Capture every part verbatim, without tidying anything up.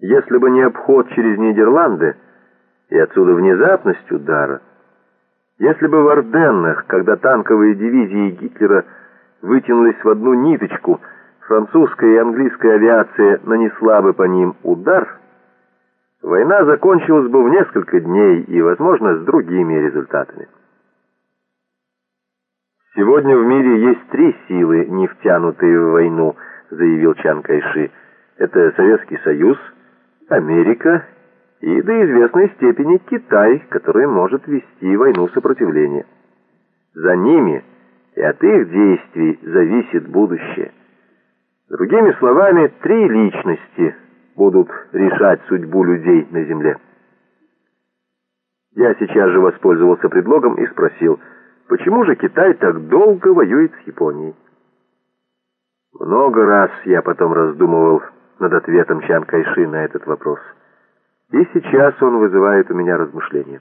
Если бы не обход через Нидерланды и отсюда внезапность удара, если бы в Арденнах, когда танковые дивизии Гитлера вытянулись в одну ниточку, французская и английская авиация нанесла бы по ним удар, война закончилась бы в несколько дней и, возможно, с другими результатами. «Сегодня в мире есть три силы, не втянутые в войну», — заявил Чан Кайши. «Это Советский Союз, Америка и до известной степени Китай, который может вести войну сопротивления. За ними и от их действий зависит будущее. Другими словами, три личности будут решать судьбу людей на земле». Я сейчас же воспользовался предлогом и спросил, почему же Китай так долго воюет с Японией? Много раз я потом раздумывал над ответом Чан Кайши на этот вопрос. И сейчас он вызывает у меня размышления.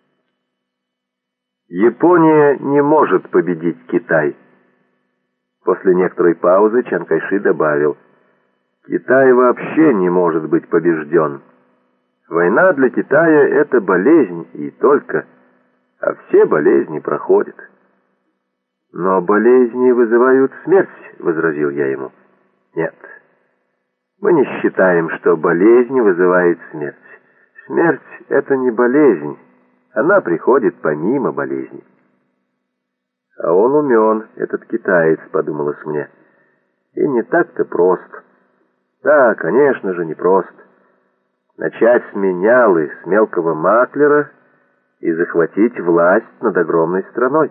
Япония не может победить Китай. После некоторой паузы Чан Кайши добавил, Китай вообще не может быть побежден. Война для Китая — это болезнь и только, а все болезни проходят. Но болезни вызывают смерть, возразил я ему. Нет, мы не считаем, что болезнь вызывает смерть. Смерть — это не болезнь, она приходит помимо болезни. А он умен, этот китаец, подумалось мне. И не так-то прост. Да, конечно же, не прост. Начать с менялы, с мелкого маклера и захватить власть над огромной страной.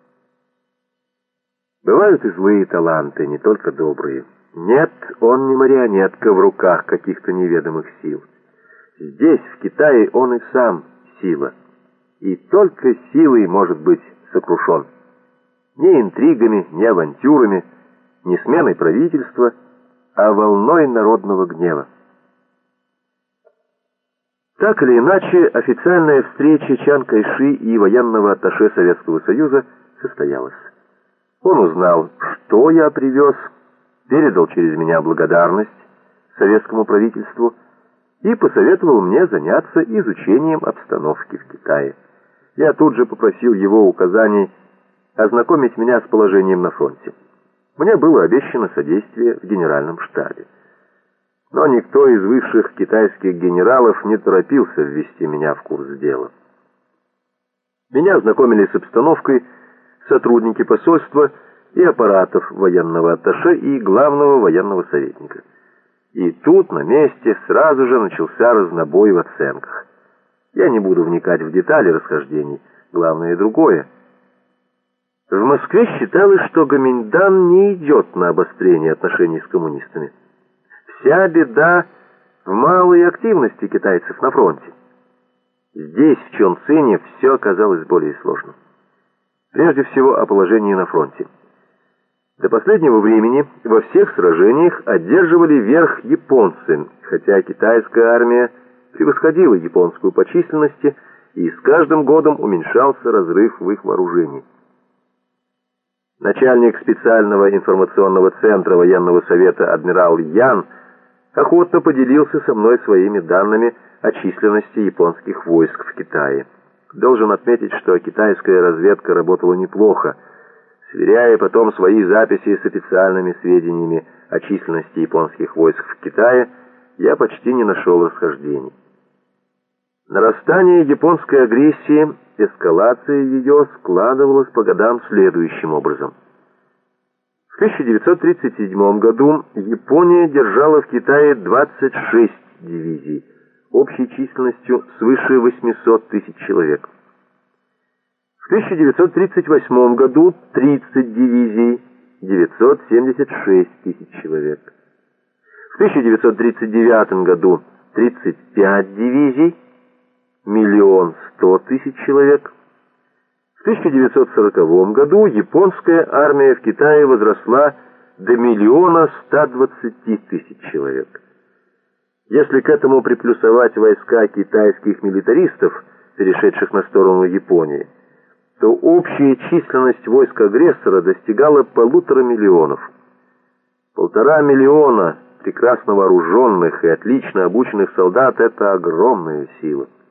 Бывают и злые таланты, не только добрые. Нет, он не марионетка в руках каких-то неведомых сил. Здесь, в Китае, он и сам сила. И только силой может быть сокрушен. Не интригами, не авантюрами, не сменой правительства, а волной народного гнева. Так или иначе, официальная встреча Чан Кайши и военного атташе Советского Союза состоялась. Он узнал, что я привез, передал через меня благодарность советскому правительству и посоветовал мне заняться изучением обстановки в Китае. Я тут же попросил его указаний ознакомить меня с положением на фронте. Мне было обещано содействие в генеральном штабе. Но никто из высших китайских генералов не торопился ввести меня в курс дела. Меня ознакомили с обстановкой сотрудники посольства и аппаратов военного атташе и главного военного советника. И тут на месте сразу же начался разнобой в оценках. Я не буду вникать в детали расхождений, главное другое. В Москве считалось, что Гоминьдан не идет на обострение отношений с коммунистами. Вся беда в малой активности китайцев на фронте. Здесь, в Чонцине, все оказалось более сложным. Прежде всего о положении на фронте. До последнего времени во всех сражениях одерживали верх японцы, хотя китайская армия превосходила японскую по численности, и с каждым годом уменьшался разрыв в их вооружении. Начальник специального информационного центра военного совета адмирал Ян охотно поделился со мной своими данными о численности японских войск в Китае. Должен отметить, что китайская разведка работала неплохо, сверяя потом свои записи с официальными сведениями о численности японских войск в Китае, я почти не нашел расхождений. Нарастание японской агрессии, эскалация ее складывалась по годам следующим образом. В тысяча девятьсот тридцать седьмом году Япония держала в Китае двадцать шесть дивизий, общей численностью свыше восьмисот тысяч человек. В тысяча девятьсот тридцать восьмом году тридцать дивизий, девятьсот семьдесят шесть тысяч человек. В тысяча девятьсот тридцать девятом году тридцать пять дивизий, миллион сто тысяч человек. В тысяча девятьсот сороковом году японская армия в Китае возросла до миллиона ста двадцати тысяч человек. Если к этому приплюсовать войска китайских милитаристов, перешедших на сторону Японии, то общая численность войск агрессора достигала полутора миллионов. Полтора миллиона прекрасно вооруженных и отлично обученных солдат — это огромная сила.